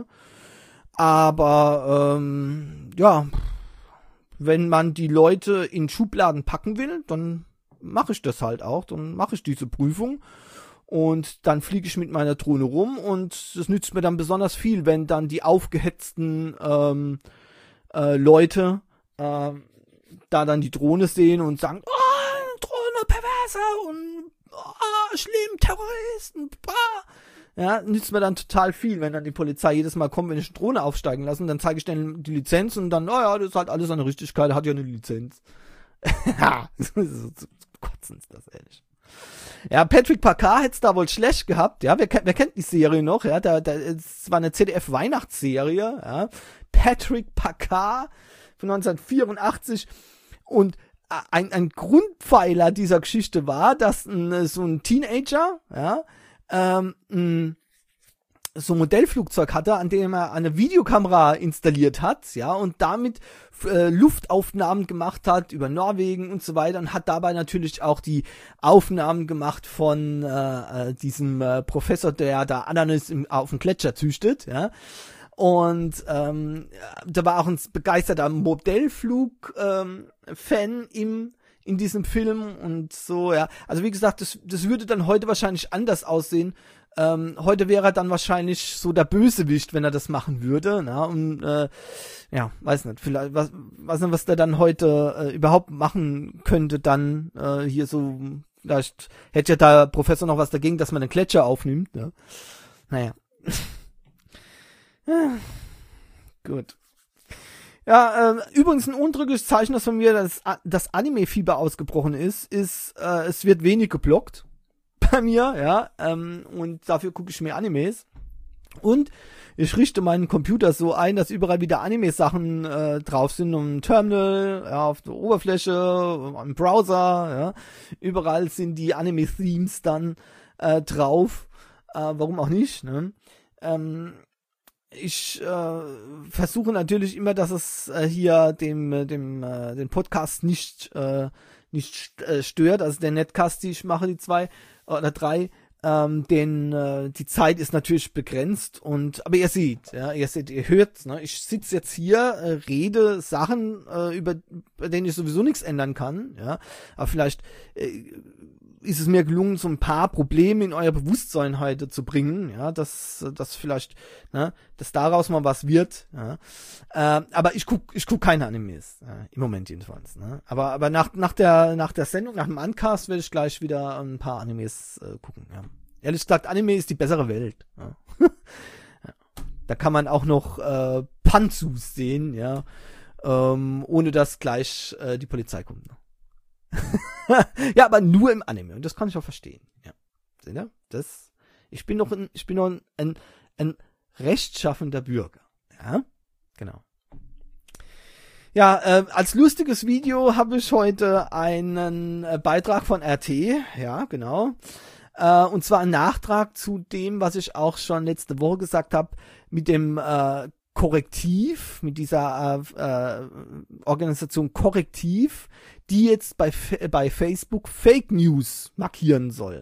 aber ähm, ja, wenn man die Leute in Schubladen packen will, dann mache ich das halt auch, dann mache ich diese Prüfung und dann fliege ich mit meiner Drohne rum und das nützt mir dann besonders viel, wenn dann die aufgehetzten ähm, äh, Leute äh, da dann die Drohne sehen und sagen, oh, Drohne, Perverser und oh, schlimm, Terroristen, bah. Ja, nützt mir dann total viel, wenn dann die Polizei jedes Mal kommt, wenn ich eine Drohne aufsteigen lasse, dann zeige ich denen die Lizenz und dann, oh ja, das ist halt alles eine Richtigkeit, hat ja eine Lizenz. Ja, so kotzen ist das, ehrlich. Ja, Patrick Packard hätte es da wohl schlecht gehabt, ja, wer, wer kennt die Serie noch, ja, da, da, es war eine Z D F-Weihnachtsserie, ja, Patrick Packard von neunzehnhundertvierundachtzig und ein, ein Grundpfeiler dieser Geschichte war, dass ein, so ein Teenager, ja, ähm, ein, so ein Modellflugzeug hatte, an dem er eine Videokamera installiert hat, ja, und damit äh, Luftaufnahmen gemacht hat über Norwegen und so weiter und hat dabei natürlich auch die Aufnahmen gemacht von äh, diesem äh, Professor, der da Ananas im, auf dem Gletscher züchtet, ja. Und ähm, da war auch ein begeisterter Modellflug-Fan ähm, im in diesem Film und so, ja. Also wie gesagt, das, das würde dann heute wahrscheinlich anders aussehen. Ähm, heute wäre er dann wahrscheinlich so der Bösewicht, wenn er das machen würde, na, und äh, ja, weiß nicht, vielleicht, was, weiß nicht, was der dann heute äh, überhaupt machen könnte, dann äh, hier so, vielleicht hätte ja der Professor noch was dagegen, dass man den Gletscher aufnimmt, ja. Naja. Ja, gut. Ja, äh, übrigens ein untrügliches Zeichen, dass von mir das, das Anime-Fieber ausgebrochen ist, ist, äh, es wird wenig geblockt bei mir, ja, ähm, und dafür gucke ich mehr Animes. Und ich richte meinen Computer so ein, dass überall wieder Anime-Sachen äh, drauf sind, im Terminal, ja, auf der Oberfläche, im Browser, ja, überall sind die Anime-Themes dann äh, drauf, äh, warum auch nicht, ne, ähm, ich äh, versuche natürlich immer, dass es äh, hier dem dem äh, den Podcast nicht äh, nicht äh, stört, also der Netcast, die ich mache, die zwei oder drei, ähm, denn äh, die Zeit ist natürlich begrenzt und aber ihr seht, ja, ihr seht, ihr hört, ne, ich sitze jetzt hier, äh, rede Sachen, äh, über bei denen ich sowieso nichts ändern kann, ja, aber vielleicht äh, ist es mir gelungen, so ein paar Probleme in euer Bewusstsein heute zu bringen, ja, dass, dass vielleicht, ne, dass daraus mal was wird, ja. Äh, aber ich guck, ich guck keine Animes, ja, im Moment jedenfalls, ne. Aber, aber nach, nach der, nach der Sendung, nach dem Uncast werde ich gleich wieder ein paar Animes äh, gucken, ja. Ehrlich gesagt, Anime ist die bessere Welt, ja. Ja. Da kann man auch noch äh, Panzus sehen, ja, ähm, ohne dass gleich äh, die Polizei kommt, ne. Ja, aber nur im Anime und das kann ich auch verstehen. Ja, seht ihr? Das, ich bin noch ein, ich bin noch ein, ein, ein rechtschaffender Bürger. Ja, genau. Ja, äh, als lustiges Video habe ich heute einen äh, Beitrag von R T. Ja, genau. Äh, und zwar ein Nachtrag zu dem, was ich auch schon letzte Woche gesagt habe, mit dem äh, Korrektiv, mit dieser äh, äh, Organisation Korrektiv, die jetzt bei, bei Facebook Fake News markieren soll.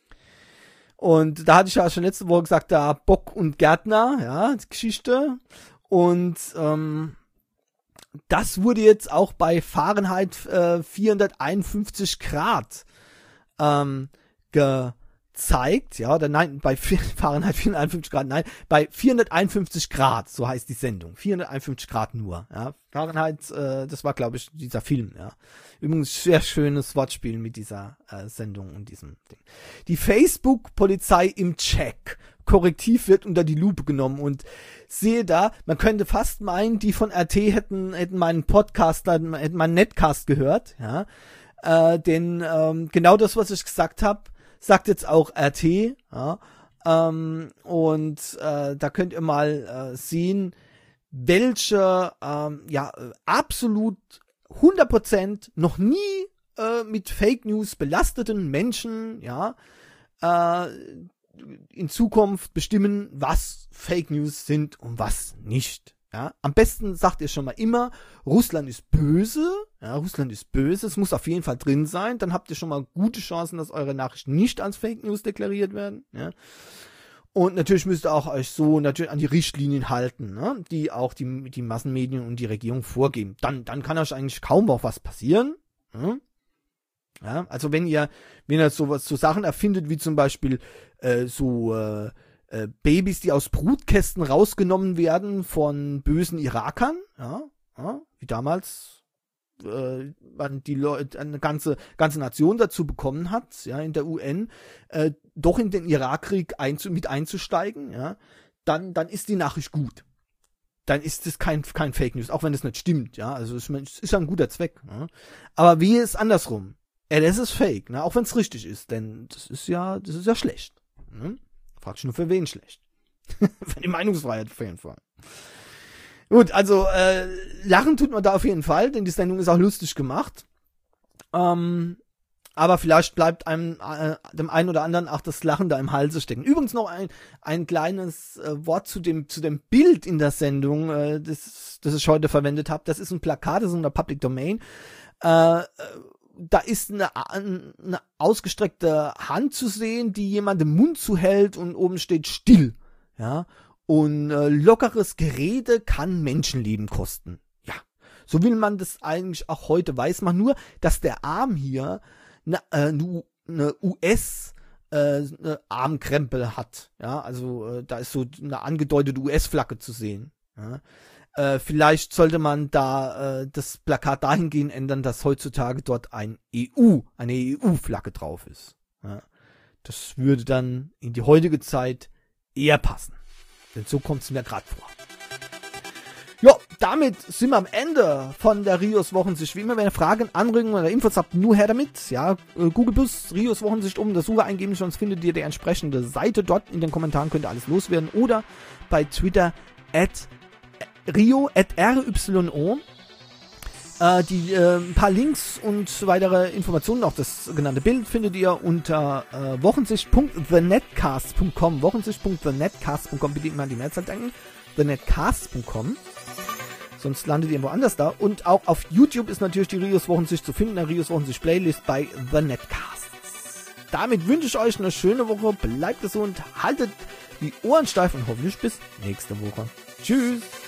Und da hatte ich ja schon letzte Woche gesagt, da Bock und Gärtner, ja, die Geschichte. Und ähm, das wurde jetzt auch bei Fahrenheit äh, vierhunderteinundfünfzig Grad ähm, gezeigt, ja, oder nein, bei Fahrenheit vierhunderteinundfünfzig Grad, nein, bei vierhunderteinundfünfzig Grad, so heißt die Sendung, vierhunderteinundfünfzig Grad nur, ja, Fahrenheit, äh, das war, glaube ich, dieser Film, ja, übrigens sehr schönes Wortspiel mit dieser äh, Sendung und diesem Ding. Die Facebook-Polizei im Check, Korrektiv wird unter die Lupe genommen und sehe da, man könnte fast meinen, die von R T hätten, hätten meinen Podcast, hätten meinen Netcast gehört, ja, äh, denn ähm, genau das, was ich gesagt habe, sagt jetzt auch R T, ja, ähm, und äh, da könnt ihr mal äh, sehen, welche ähm, ja absolut hundert Prozent noch nie äh, mit Fake News belasteten Menschen, ja, äh, in Zukunft bestimmen, was Fake News sind und was nicht. Ja, am besten sagt ihr schon mal immer, Russland ist böse, ja, Russland ist böse, es muss auf jeden Fall drin sein, dann habt ihr schon mal gute Chancen, dass eure Nachrichten nicht als Fake News deklariert werden, ja. Und natürlich müsst ihr auch euch so natürlich an die Richtlinien halten, ne, die auch die, die Massenmedien und die Regierung vorgeben. Dann, dann kann euch eigentlich kaum auch was passieren, ne? Ja, also wenn ihr, wenn ihr sowas, so Sachen erfindet, wie zum Beispiel, äh, so, äh, Äh, Babys, die aus Brutkästen rausgenommen werden von bösen Irakern, ja, ja, wie damals äh, man die Leute, eine ganze ganze Nation dazu bekommen hat, ja, in der U N, äh, doch in den Irakkrieg einzu, mit einzusteigen, ja, dann dann ist die Nachricht gut. Dann ist es kein kein Fake News, auch wenn es nicht stimmt, ja, also es ist ja ein guter Zweck, ja. Aber wie ist andersrum? L S ist fake, ne? Auch wenn es richtig ist, denn das ist ja, das ist ja schlecht. Ne? Frag ich nur, für wen schlecht? Für die Meinungsfreiheit auf jeden Fall. Gut, also äh, lachen tut man da auf jeden Fall, denn die Sendung ist auch lustig gemacht. Ähm, aber vielleicht bleibt einem äh, dem einen oder anderen auch das Lachen da im Halse stecken. Übrigens noch ein ein kleines äh, Wort zu dem zu dem Bild in der Sendung, äh, das, das ich heute verwendet habe. Das ist ein Plakat, das ist in der Public Domain. Äh, da ist eine, eine ausgestreckte Hand zu sehen, die jemand den Mund zuhält und oben steht still. Ja, und äh, lockeres Gerede kann Menschenleben kosten. Ja, so will man das eigentlich auch heute weismachen. Nur, dass der Arm hier eine, äh, eine U S äh, eine Armkrempel hat. Ja, also äh, da ist so eine angedeutete U S-Flagge zu sehen. Ja. Äh, vielleicht sollte man da äh, das Plakat dahingehend ändern, dass heutzutage dort ein E U, eine E U-Flagge drauf ist. Ja. Das würde dann in die heutige Zeit eher passen. Denn so kommt es mir gerade vor. Ja, damit sind wir am Ende von der Rios Wochensicht. Wie immer, wenn ihr Fragen, Anregungen oder Infos habt, nur her damit. Ja, Google Plus, Rios Wochensicht um der Suche eingeben, sonst findet ihr die entsprechende Seite. Dort in den Kommentaren könnt ihr alles loswerden. Oder bei Twitter at Rio, at R Y O. Äh, die, äh, ein paar Links und weitere Informationen, auch das genannte Bild, findet ihr unter äh, wochensicht punkt the netcast punkt com. wochensicht punkt the netcast punkt com. Bitte immer an die Mehrzahl denken. the netcast punkt com. Sonst landet ihr woanders da. Und auch auf YouTube ist natürlich die Rios Wochensicht zu finden, der Rios Wochensicht Playlist bei The Netcast. Damit wünsche ich euch eine schöne Woche. Bleibt gesund, haltet die Ohren steif und hoffentlich bis nächste Woche. Tschüss.